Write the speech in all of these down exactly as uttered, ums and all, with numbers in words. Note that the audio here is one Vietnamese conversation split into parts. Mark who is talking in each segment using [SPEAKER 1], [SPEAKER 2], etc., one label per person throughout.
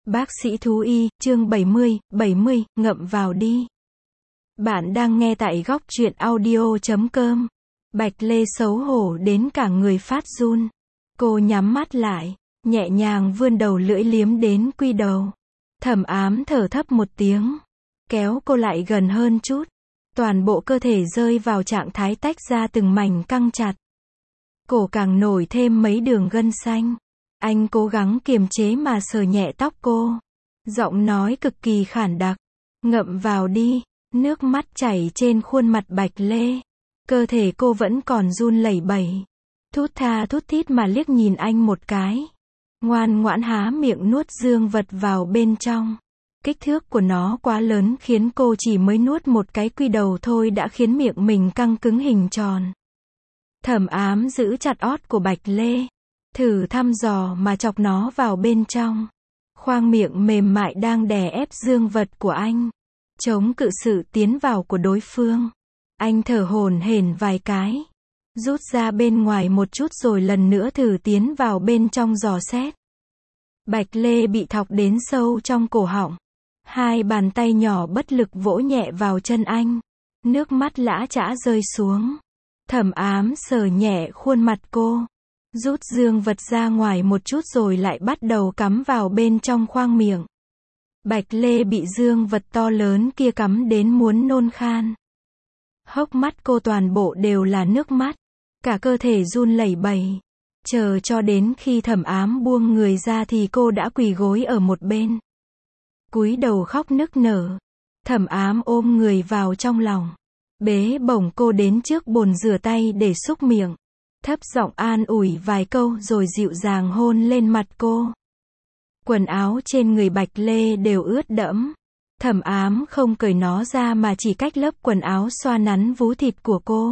[SPEAKER 1] Bác sĩ thú y, chương bảy mươi, bảy mươi, ngậm vào đi. Bạn đang nghe tại góc truyện audio chấm com. Bạch Lê xấu hổ đến cả người phát run. Cô nhắm mắt lại, nhẹ nhàng vươn đầu lưỡi liếm đến quy đầu. Thẩm Ám thở thấp một tiếng, kéo cô lại gần hơn chút. Toàn bộ cơ thể rơi vào trạng thái tách ra từng mảnh căng chặt. Cổ càng nổi thêm mấy đường gân xanh. Anh cố gắng kiềm chế mà sờ nhẹ tóc cô. Giọng nói cực kỳ khản đặc. Ngậm vào đi. Nước mắt chảy trên khuôn mặt Bạch Lê. Cơ thể cô vẫn còn run lẩy bẩy. Thút tha thút thít mà liếc nhìn anh một cái. Ngoan ngoãn há miệng nuốt dương vật vào bên trong. Kích thước của nó quá lớn khiến cô chỉ mới nuốt một cái quy đầu thôi đã khiến miệng mình căng cứng hình tròn. Thẩm Ám giữ chặt ót của Bạch Lê. Thử thăm dò mà chọc nó vào bên trong. Khoang miệng mềm mại đang đè ép dương vật của anh. Chống cự sự tiến vào của đối phương. Anh thở hổn hển vài cái. Rút ra bên ngoài một chút rồi lần nữa thử tiến vào bên trong dò xét. Bạch Lê bị thọc đến sâu trong cổ họng. Hai bàn tay nhỏ bất lực vỗ nhẹ vào chân anh. Nước mắt lã chã rơi xuống. Thẩm Ám sờ nhẹ khuôn mặt cô. Rút dương vật ra ngoài một chút rồi lại bắt đầu cắm vào bên trong khoang miệng. Bạch Lê bị dương vật to lớn kia cắm đến muốn nôn khan. Hốc mắt cô toàn bộ đều là nước mắt. Cả cơ thể run lẩy bẩy. Chờ cho đến khi Thẩm Ám buông người ra thì cô đã quỳ gối ở một bên. Cúi đầu khóc nức nở. Thẩm Ám ôm người vào trong lòng. Bế bổng cô đến trước bồn rửa tay để xúc miệng. Thấp giọng an ủi vài câu rồi dịu dàng hôn lên mặt cô. Quần áo trên người Bạch Lê đều ướt đẫm. Thẩm Ám không cởi nó ra mà chỉ cách lớp quần áo xoa nắn vú thịt của cô.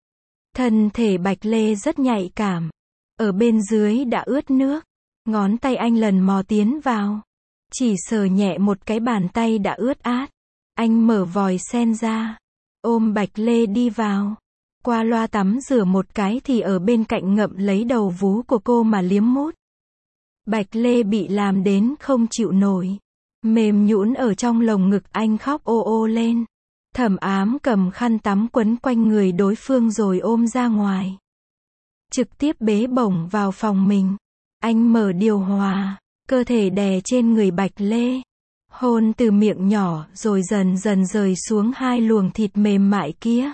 [SPEAKER 1] Thân thể Bạch Lê rất nhạy cảm. Ở bên dưới đã ướt nước. Ngón tay anh lần mò tiến vào. Chỉ sờ nhẹ một cái bàn tay đã ướt át. Anh mở vòi sen ra. Ôm Bạch Lê đi vào. Qua loa tắm rửa một cái thì ở bên cạnh ngậm lấy đầu vú của cô mà liếm mút. Bạch Lê bị làm đến không chịu nổi. Mềm nhũn ở trong lồng ngực anh khóc ô ô lên. Thẩm Ám cầm khăn tắm quấn quanh người đối phương rồi ôm ra ngoài. Trực tiếp bế bổng vào phòng mình. Anh mở điều hòa, cơ thể đè trên người Bạch Lê. Hôn từ miệng nhỏ rồi dần dần rời xuống hai luồng thịt mềm mại kia.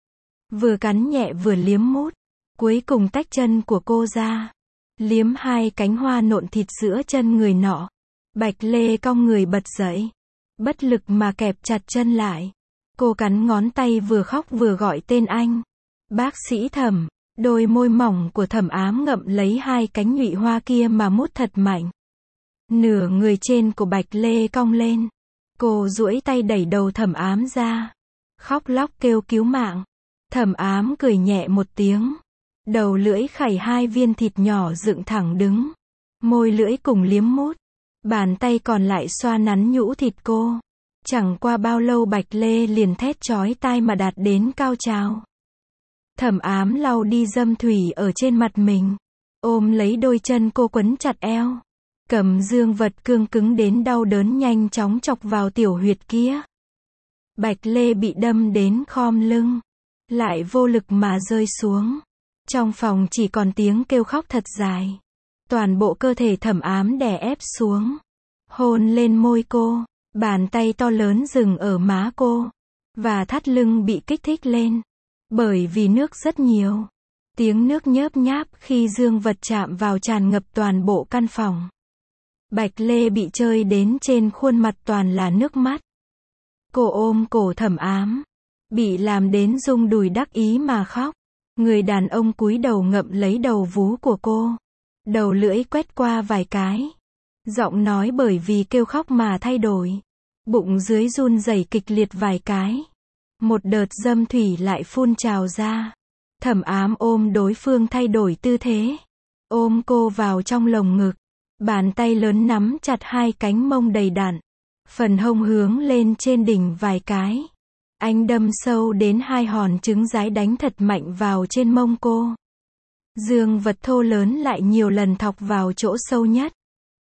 [SPEAKER 1] Vừa cắn nhẹ vừa liếm mút. Cuối cùng tách chân của cô ra. Liếm hai cánh hoa nộn thịt giữa chân người nọ. Bạch Lê cong người bật dậy. Bất lực mà kẹp chặt chân lại. Cô cắn ngón tay vừa khóc vừa gọi tên anh. Bác sĩ Thẩm. Đôi môi mỏng của Thẩm Ám ngậm lấy hai cánh nhụy hoa kia mà mút thật mạnh. Nửa người trên của Bạch Lê cong lên. Cô duỗi tay đẩy đầu Thẩm Ám ra. Khóc lóc kêu cứu mạng. Thẩm Ám cười nhẹ một tiếng. Đầu lưỡi khảy hai viên thịt nhỏ dựng thẳng đứng. Môi lưỡi cùng liếm mút. Bàn tay còn lại xoa nắn nhũ thịt cô. Chẳng qua bao lâu Bạch Lê liền thét chói tai mà đạt đến cao trào. Thẩm Ám lau đi dâm thủy ở trên mặt mình. Ôm lấy đôi chân cô quấn chặt eo. Cầm dương vật cương cứng đến đau đớn nhanh chóng chọc vào tiểu huyệt kia. Bạch Lê bị đâm đến khom lưng. Lại vô lực mà rơi xuống. Trong phòng chỉ còn tiếng kêu khóc thật dài. Toàn bộ cơ thể Thẩm Ám đè ép xuống. Hôn lên môi cô. Bàn tay to lớn dừng ở má cô. Và thắt lưng bị kích thích lên. Bởi vì nước rất nhiều. Tiếng nước nhớp nháp khi dương vật chạm vào tràn ngập toàn bộ căn phòng. Bạch Lê bị chơi đến trên khuôn mặt toàn là nước mắt. Cô ôm cổ Thẩm Ám. Bị làm đến rung đùi đắc ý mà khóc. Người đàn ông cúi đầu ngậm lấy đầu vú của cô. Đầu lưỡi quét qua vài cái. Giọng nói bởi vì kêu khóc mà thay đổi. Bụng dưới run rẩy kịch liệt vài cái. Một đợt dâm thủy lại phun trào ra. Thẩm Ám ôm đối phương thay đổi tư thế. Ôm cô vào trong lồng ngực. Bàn tay lớn nắm chặt hai cánh mông đầy đặn. Phần hông hướng lên trên đỉnh vài cái. Anh đâm sâu đến hai hòn trứng rái đánh thật mạnh vào trên mông cô. Dương vật thô lớn lại nhiều lần thọc vào chỗ sâu nhất.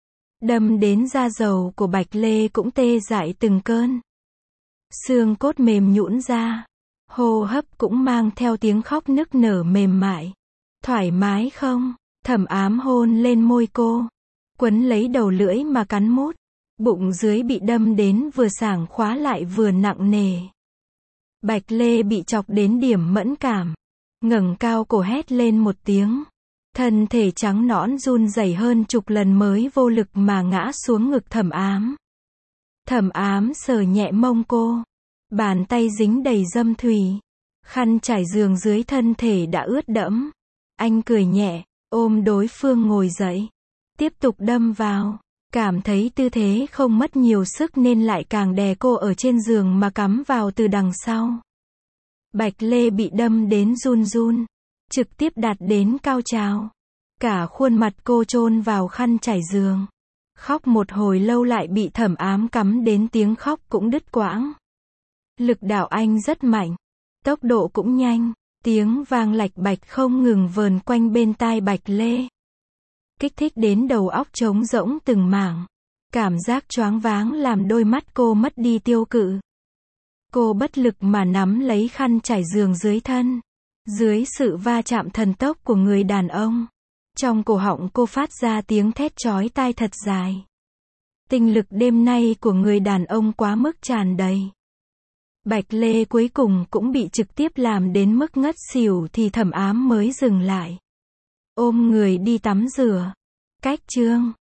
[SPEAKER 1] Đâm đến da dầu của Bạch Lê cũng tê dại từng cơn. Xương cốt mềm nhũn ra. Hô hấp cũng mang theo tiếng khóc nức nở mềm mại. Thoải mái không? Thẩm Ám hôn lên môi cô. Quấn lấy đầu lưỡi mà cắn mút. Bụng dưới bị đâm đến vừa sảng khóa lại vừa nặng nề. Bạch Lê bị chọc đến điểm mẫn cảm. Ngẩng cao cổ hét lên một tiếng. Thân thể trắng nõn run rẩy hơn chục lần mới vô lực mà ngã xuống ngực Thẩm Ám. Thẩm Ám sờ nhẹ mông cô. Bàn tay dính đầy dâm thủy. Khăn trải giường dưới thân thể đã ướt đẫm. Anh cười nhẹ, ôm đối phương ngồi dậy. Tiếp tục đâm vào. Cảm thấy tư thế không mất nhiều sức nên lại càng đè cô ở trên giường mà cắm vào từ đằng sau. Bạch Lê bị đâm đến run run. Trực tiếp đạt đến cao trào. Cả khuôn mặt cô chôn vào khăn trải giường. Khóc một hồi lâu lại bị Thẩm Ám cắm đến tiếng khóc cũng đứt quãng. Lực đạo anh rất mạnh. Tốc độ cũng nhanh. Tiếng vang lạch bạch không ngừng vờn quanh bên tai Bạch Lê. Kích thích đến đầu óc trống rỗng từng mảng. Cảm giác choáng váng làm đôi mắt cô mất đi tiêu cự. Cô bất lực mà nắm lấy khăn trải giường dưới thân. Dưới sự va chạm thần tốc của người đàn ông. Trong cổ họng cô phát ra tiếng thét chói tai thật dài. Tinh lực đêm nay của người đàn ông quá mức tràn đầy. Bạch Lê cuối cùng cũng bị trực tiếp làm đến mức ngất xỉu thì Thẩm Ám mới dừng lại. Ôm người đi tắm rửa. Cách chương